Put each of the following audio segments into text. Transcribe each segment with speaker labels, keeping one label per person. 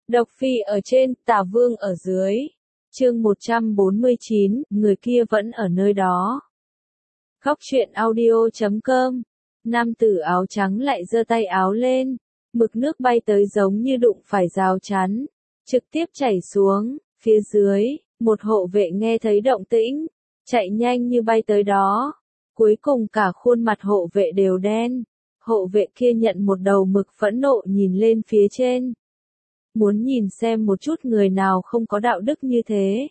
Speaker 1: Độc Phi ở trên, Tả Vương ở dưới. Chương 149, người kia vẫn ở nơi đó. Khóc chuyện audio.com. Nam tử áo trắng lại giơ tay áo lên, mực nước bay tới giống như đụng phải rào chắn, trực tiếp chảy xuống. Phía dưới, một hộ vệ nghe thấy động tĩnh, chạy nhanh như bay tới đó. Cuối cùng cả khuôn mặt hộ vệ đều đen. Hộ vệ kia nhận một đầu mực phẫn nộ nhìn lên phía trên. Muốn nhìn xem một chút người nào không có đạo đức như thế.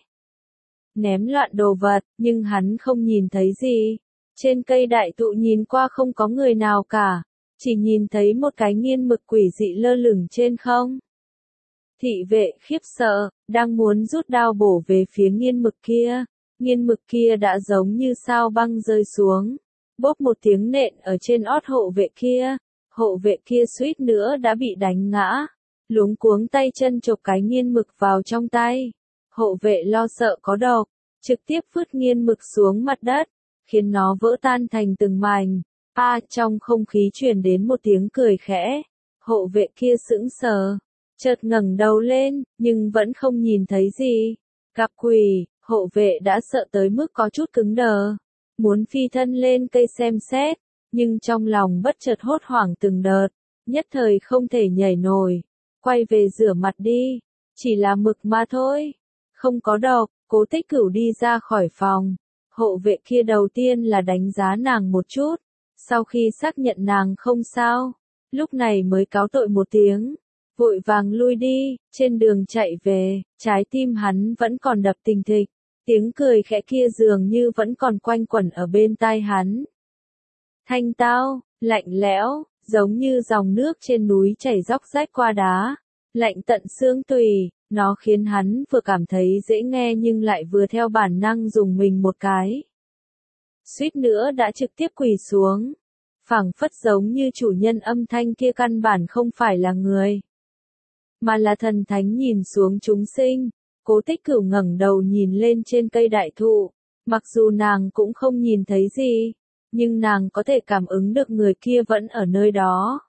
Speaker 1: Ném loạn đồ vật, nhưng hắn không nhìn thấy gì. Trên cây đại thụ nhìn qua không có người nào cả, chỉ nhìn thấy một cái nghiên mực quỷ dị lơ lửng trên không. Thị vệ khiếp sợ, đang muốn rút đao bổ về phía nghiên mực kia. Nghiên mực kia đã giống như sao băng rơi xuống, bốp một tiếng nện ở trên ót hộ vệ kia. Hộ vệ kia suýt nữa đã bị đánh ngã, luống cuống tay chân chộp cái nghiên mực vào trong tay. Hộ vệ lo sợ có độc, trực tiếp phứt nghiên mực xuống mặt đất, khiến nó vỡ tan thành từng mảnh. Trong không khí truyền đến một tiếng cười khẽ. Hộ vệ kia sững sờ, chợt ngẩng đầu lên, nhưng vẫn không nhìn thấy gì. Gặp quỷ, hộ vệ đã sợ tới mức có chút cứng đờ, muốn phi thân lên cây xem xét, nhưng trong lòng bất chợt hốt hoảng từng đợt, nhất thời không thể nhảy nổi. Quay về rửa mặt đi, chỉ là mực mà thôi, không có độc. Cố Tích Cửu đi ra khỏi phòng. Hộ vệ kia đầu tiên là đánh giá nàng một chút, sau khi xác nhận nàng không sao, lúc này mới cáo tội một tiếng, vội vàng lui đi. Trên đường chạy về, trái tim hắn vẫn còn đập thình thịch, tiếng cười khẽ kia dường như vẫn còn quanh quẩn ở bên tai hắn. Thanh tao, lạnh lẽo, giống như dòng nước trên núi chảy róc rách qua đá, lạnh tận xương tủy. Nó khiến hắn vừa cảm thấy dễ nghe nhưng lại vừa theo bản năng dùng mình một cái. Suýt nữa đã trực tiếp quỳ xuống. Phảng phất giống như chủ nhân âm thanh kia căn bản không phải là người, mà là thần thánh nhìn xuống chúng sinh. Cố Tích Cửu ngẩng đầu nhìn lên trên cây đại thụ. Mặc dù nàng cũng không nhìn thấy gì, nhưng nàng có thể cảm ứng được người kia vẫn ở nơi đó.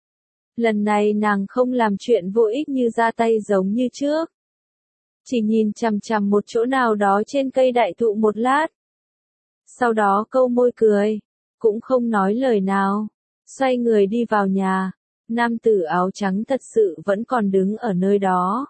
Speaker 1: Lần này nàng không làm chuyện vô ích như ra tay giống như trước. Chỉ nhìn chằm chằm một chỗ nào đó trên cây đại thụ một lát. Sau đó câu môi cười, cũng không nói lời nào, xoay người đi vào nhà. Nam tử áo trắng thật sự vẫn còn đứng ở nơi đó.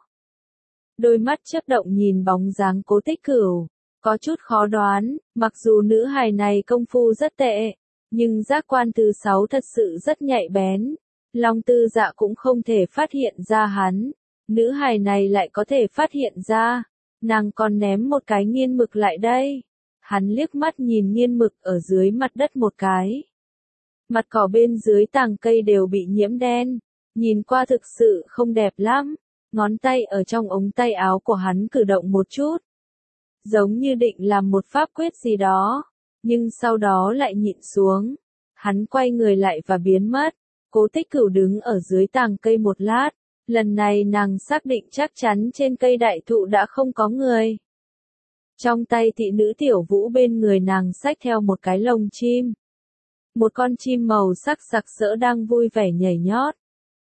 Speaker 1: Đôi mắt chớp động nhìn bóng dáng Cố Tích Cửu, có chút khó đoán, mặc dù nữ hài này công phu rất tệ, nhưng giác quan thứ 6 thật sự rất nhạy bén. Long Tư Dạ cũng không thể phát hiện ra hắn, nữ hài này lại có thể phát hiện ra. Nàng còn ném một cái nghiên mực lại đây. Hắn liếc mắt nhìn nghiên mực ở dưới mặt đất một cái. Mặt cỏ bên dưới tàng cây đều bị nhiễm đen, nhìn qua thực sự không đẹp lắm. Ngón tay ở trong ống tay áo của hắn cử động một chút, giống như định làm một pháp quyết gì đó, nhưng sau đó lại nhịn xuống. Hắn quay người lại và biến mất. Cố Tích Cửu đứng ở dưới tàng cây một lát, lần này nàng xác định chắc chắn trên cây đại thụ đã không có người. Trong tay thị nữ Tiểu Vũ bên người nàng xách theo một cái lồng chim. Một con chim màu sắc sặc sỡ đang vui vẻ nhảy nhót.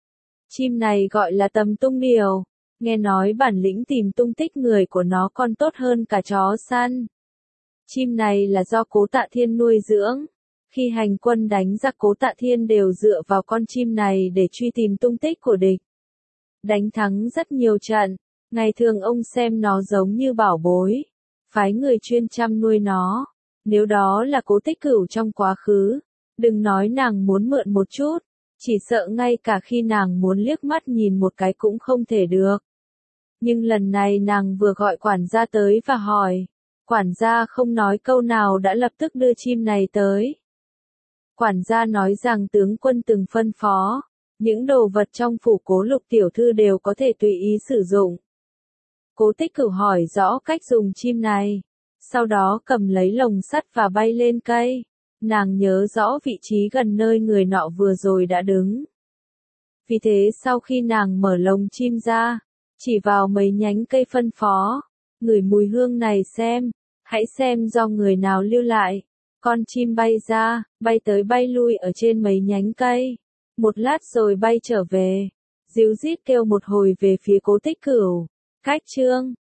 Speaker 1: Chim này gọi là Tầm Tung Điểu, nghe nói bản lĩnh tìm tung tích người của nó còn tốt hơn cả chó săn. Chim này là do Cố Tạ Thiên nuôi dưỡng. Khi hành quân đánh giặc Cố Tạ Thiên đều dựa vào con chim này để truy tìm tung tích của địch. Đánh thắng rất nhiều trận, ngày thường ông xem nó giống như bảo bối, phái người chuyên chăm nuôi nó. Nếu đó là Cố Tích Cửu trong quá khứ, đừng nói nàng muốn mượn một chút, chỉ sợ ngay cả khi nàng muốn liếc mắt nhìn một cái cũng không thể được. Nhưng lần này nàng vừa gọi quản gia tới và hỏi, quản gia không nói câu nào đã lập tức đưa chim này tới. Quản gia nói rằng tướng quân từng phân phó, những đồ vật trong phủ Cố Lục tiểu thư đều có thể tùy ý sử dụng. Cố Tích Cửu hỏi rõ cách dùng chim này, sau đó cầm lấy lồng sắt và bay lên cây. Nàng nhớ rõ vị trí gần nơi người nọ vừa rồi đã đứng. Vì thế sau khi nàng mở lồng chim ra, chỉ vào mấy nhánh cây phân phó, ngửi mùi hương này xem, hãy xem do người nào lưu lại. Con chim bay ra, bay tới bay lui ở trên mấy nhánh cây, một lát rồi bay trở về. Díu dít kêu một hồi về phía Cố Tích Cửu. Khách trương,